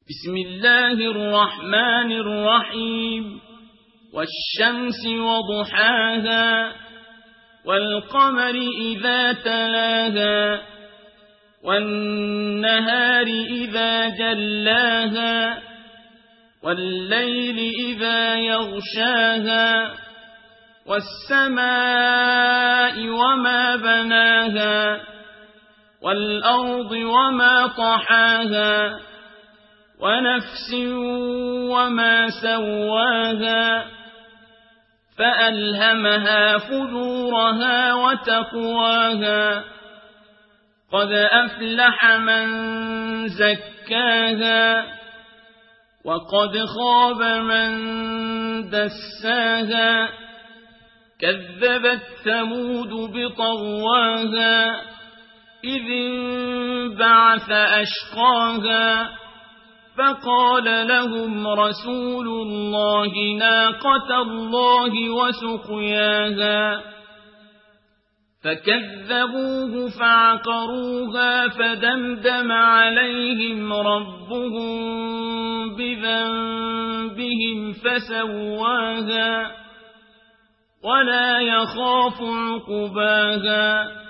بسم الله الرحمن الرحيم والشمس وضحاها والقمر إذا تلاها والنهار إذا جلاها والليل إذا يغشاها والسماء وما بناها والأرض وما طحاها ونفس وما سواها فألهمها فجورها وتقواها قد أفلح من زكاها وقد خاب من دساها كذبت ثمود بطغواها إذ انبعث أشقاها فقال لهم رسول الله ناقة الله وسقياها فكذبوه فعقروها فدمدم عليهم ربهم بذنبهم فسواها ولا يخاف عقباها